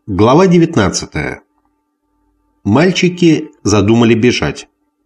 Глава 19. Мальчики задумали бежать.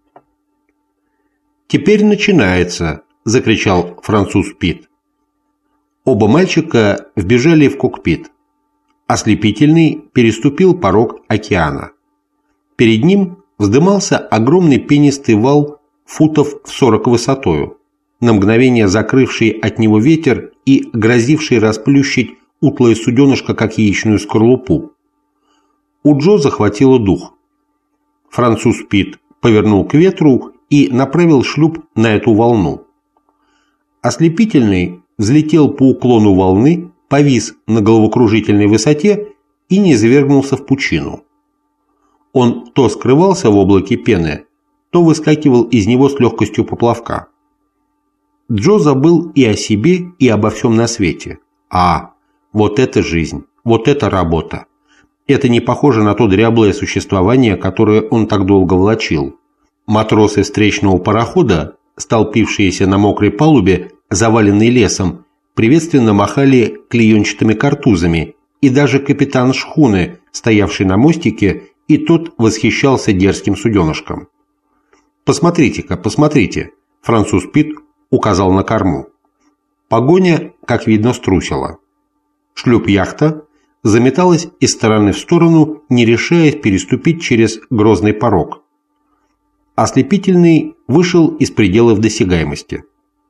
«Теперь начинается!» – закричал француз Пит. Оба мальчика вбежали в кокпит. Ослепительный переступил порог океана. Перед ним вздымался огромный пенистый вал футов в 40 высотою, на мгновение закрывший от него ветер и грозивший расплющить утлое суденышко, как яичную скорлупу. У Джо захватило дух. Француз Пит повернул к ветру и направил шлюп на эту волну. Ослепительный взлетел по уклону волны, повис на головокружительной высоте и низвергнулся в пучину. Он то скрывался в облаке пены, то выскакивал из него с легкостью поплавка. Джо забыл и о себе, и обо всем на свете. Вот это жизнь, вот это работа. Это не похоже на то дряблое существование, которое он так долго влачил. Матросы встречного парохода, столпившиеся на мокрой палубе, заваленной лесом, приветственно махали клеенчатыми картузами, и даже капитан шхуны, стоявший на мостике, и тот восхищался дерзким суденышком. «Посмотрите-ка, посмотрите!» – француз Пит указал на корму. Погоня, как видно, струсила. Шлюп-яхта заметалась из стороны в сторону, не решаясь переступить через грозный порог. Ослепительный вышел из пределов досягаемости.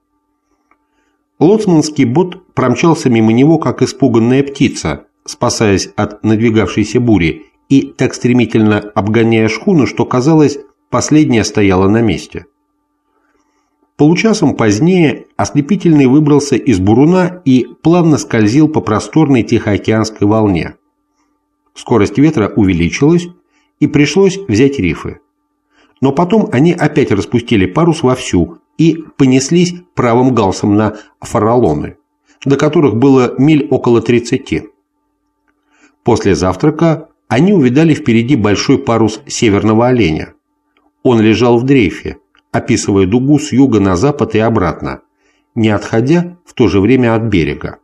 Лоцманский бот промчался мимо него, как испуганная птица, спасаясь от надвигавшейся бури, и так стремительно обгоняя шхуну, что, казалось, последняя стояла на месте. Получасом позднее ослепительный выбрался из буруна и плавно скользил по просторной Тихоокеанской волне. Скорость ветра увеличилась, и пришлось взять рифы. Но потом они опять распустили парус вовсю и понеслись правым галсом на фаралоны, до которых было миль около 30. После завтрака они увидали впереди большой парус северного оленя. Он лежал в дрейфе, описывая дугу с юга на запад и обратно, не отходя в то же время от берега.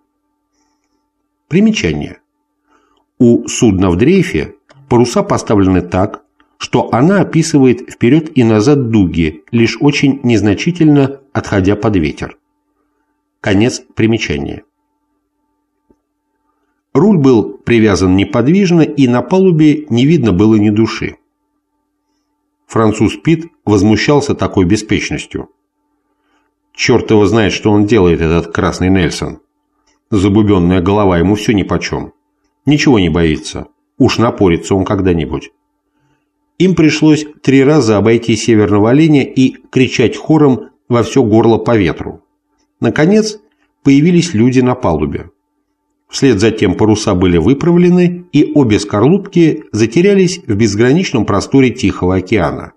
Примечание. У судна в дрейфе паруса поставлены так, что она описывает вперед и назад дуги, лишь очень незначительно отходя под ветер. Конец примечания. Руль был привязан неподвижно, и на палубе не видно было ни души. Француз Пит возмущался такой беспечностью. Черт его знает, что он делает, этот красный Нельсон. Забубенная голова, ему все нипочем. Ничего не боится. Уж напорится он когда-нибудь. Им пришлось 3 раза обойти северного оленя и кричать хором во все горло по ветру. Наконец появились люди на палубе. Вслед за тем паруса были выправлены, и обе скорлупки затерялись в безграничном просторе Тихого океана.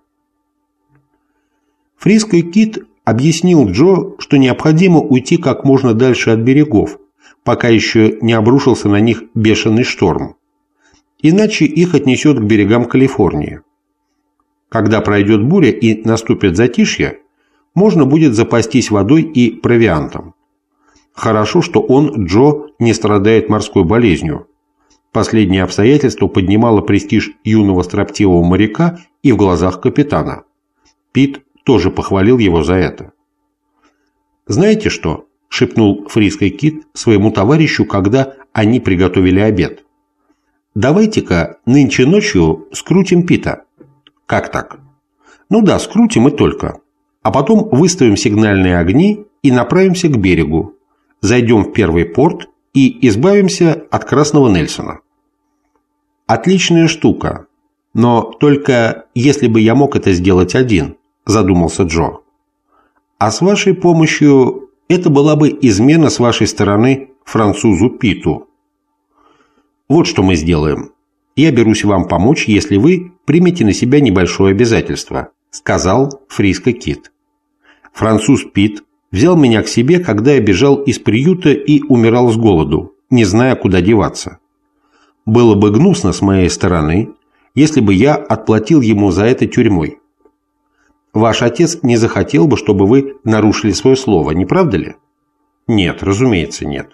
Фриско Кит объяснил Джо, что необходимо уйти как можно дальше от берегов, пока еще не обрушился на них бешеный шторм. Иначе их отнесет к берегам Калифорнии. Когда пройдет буря и наступит затишье, можно будет запастись водой и провиантом. Хорошо, что он, Джо, не страдает морской болезнью. Последнее обстоятельство поднимало престиж юного строптивого моряка и в глазах капитана. Пит тоже похвалил его за это. «Знаете что?» – шепнул Фриско Кит своему товарищу, когда они приготовили обед. «Давайте-ка нынче ночью скрутим Пита». «Как так?» «Ну да, скрутим и только. А потом выставим сигнальные огни и направимся к берегу. Зайдем в первый порт и избавимся от красного Нельсона». «Отличная штука. Но только если бы я мог это сделать один», – задумался Джо. «А с вашей помощью это была бы измена с вашей стороны французу Питу. Вот что мы сделаем. Я берусь вам помочь, если вы примете на себя небольшое обязательство», – сказал Фриско Кит. «Француз Пит взял меня к себе, когда я бежал из приюта и умирал с голоду, не зная, куда деваться. Было бы гнусно с моей стороны, если бы я отплатил ему за это тюрьмой. Ваш отец не захотел бы, чтобы вы нарушили свое слово, не правда ли?» «Нет, разумеется, нет.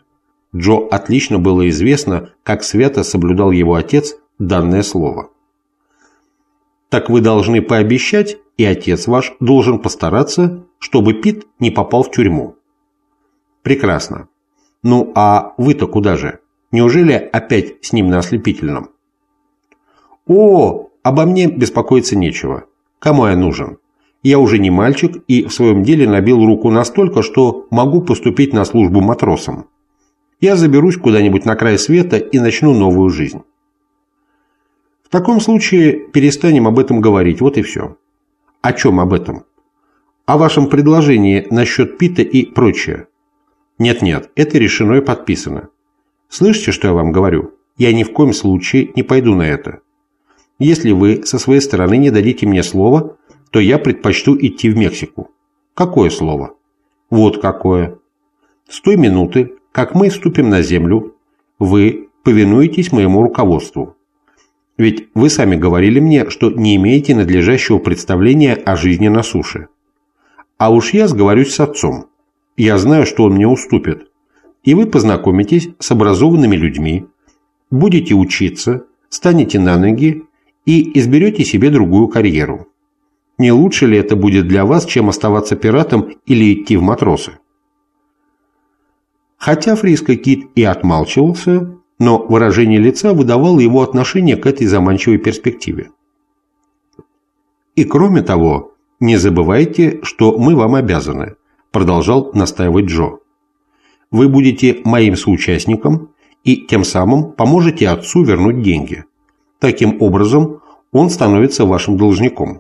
Джо отлично было известно, как свято соблюдал его отец данное слово. «Так вы должны пообещать, и отец ваш должен постараться, чтобы Пит не попал в тюрьму». «Прекрасно. Ну а вы-то куда же? Неужели опять с ним на ослепительном?» «О, обо мне беспокоиться нечего. Кому я нужен? Я уже не мальчик и в своем деле набил руку настолько, что могу поступить на службу матросом. Я заберусь куда-нибудь на край света и начну новую жизнь». «В таком случае перестанем об этом говорить, вот и все». «О чем об этом?» «О вашем предложении насчет Пита и прочее». «Нет-нет, это решено и подписано. Слышите, что я вам говорю? Я ни в коем случае не пойду на это. Если вы со своей стороны не дадите мне слова, то я предпочту идти в Мексику». «Какое слово?» «Вот какое. С той минуты, как мы вступим на землю, вы повинуетесь моему руководству. Ведь вы сами говорили мне, что не имеете надлежащего представления о жизни на суше. А уж я сговорюсь с отцом. Я знаю, что он мне уступит. И вы познакомитесь с образованными людьми, будете учиться, станете на ноги и изберете себе другую карьеру. Не лучше ли это будет для вас, чем оставаться пиратом или идти в матросы?» Хотя Фриско Кид и отмалчивался, но выражение лица выдавало его отношение к этой заманчивой перспективе. «И кроме того, не забывайте, что мы вам обязаны», – продолжал настаивать Джо. «Вы будете моим соучастником и тем самым поможете отцу вернуть деньги. Таким образом, он становится вашим должником».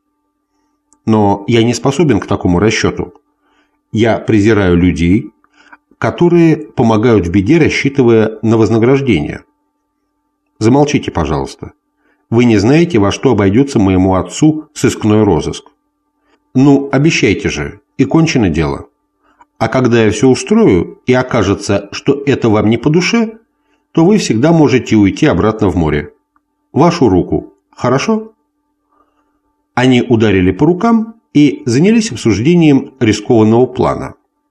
«Но я не способен к такому расчету. Я презираю людей, которые помогают в беде, рассчитывая на вознаграждение». «Замолчите, пожалуйста. Вы не знаете, во что обойдется моему отцу сыскной розыск. Ну, обещайте же, и кончено дело. А когда я все устрою, и окажется, что это вам не по душе, то вы всегда можете уйти обратно в море. Вашу руку. Хорошо?» Они ударили по рукам и занялись обсуждением рискованного плана.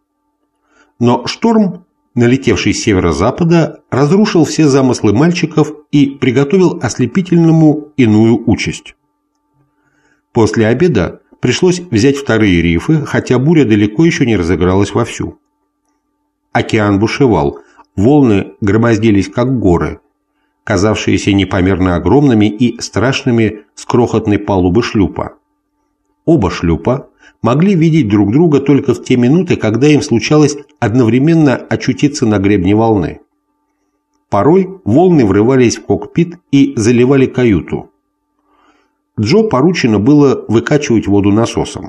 Но шторм, налетевший с северо-запада, разрушил все замыслы мальчиков и приготовил ослепительному иную участь. После обеда пришлось взять вторые рифы, хотя буря далеко еще не разыгралась вовсю. Океан бушевал, волны громоздились как горы, казавшиеся непомерно огромными и страшными с крохотной палубы шлюпа. Оба шлюпа могли видеть друг друга только в те минуты, когда им случалось одновременно очутиться на гребне волны. Порой волны врывались в кокпит и заливали каюту. Джо поручено было выкачивать воду насосом.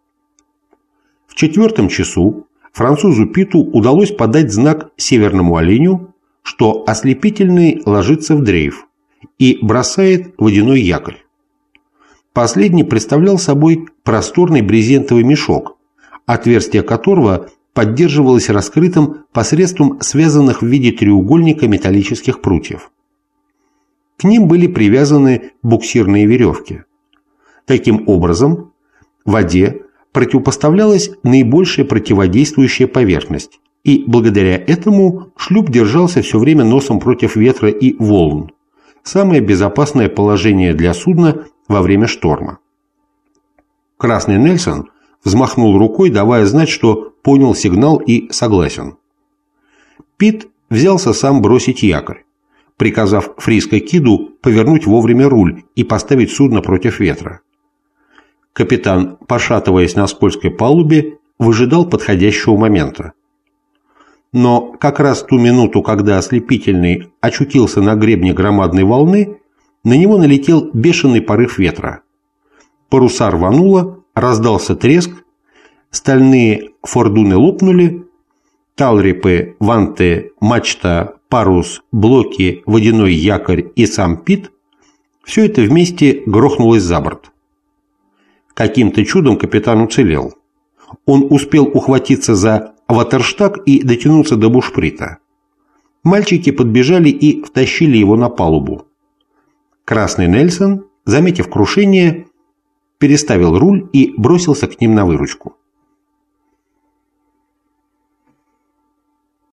В 4 часу французу Питу удалось подать знак северному оленю, что ослепительный ложится в дрейф и бросает водяной якорь. Последний представлял собой просторный брезентовый мешок, отверстие которого поддерживалось раскрытым посредством связанных в виде треугольника металлических прутьев. К ним были привязаны буксирные веревки. Таким образом, воде противопоставлялась наибольшая противодействующая поверхность, и благодаря этому шлюп держался все время носом против ветра и волн, самое безопасное положение для судна во время шторма. Красный Нельсон взмахнул рукой, давая знать, что понял сигнал и согласен. Пит взялся сам бросить якорь, приказав Фриско Киду повернуть вовремя руль и поставить судно против ветра. Капитан, пошатываясь на скользкой палубе, выжидал подходящего момента. Но как раз в ту минуту, когда ослепительный очутился на гребне громадной волны, на него налетел бешеный порыв ветра. Паруса рвануло, раздался треск, стальные фордуны лопнули, талрипы, ванты, мачта, парус, блоки, водяной якорь и сам Пит – все это вместе грохнулось за борт. Каким-то чудом капитан уцелел. Он успел ухватиться за ватерштаг и дотянуться до бушприта. Мальчики подбежали и втащили его на палубу. Красный Нельсон, заметив крушение, переставил руль и бросился к ним на выручку.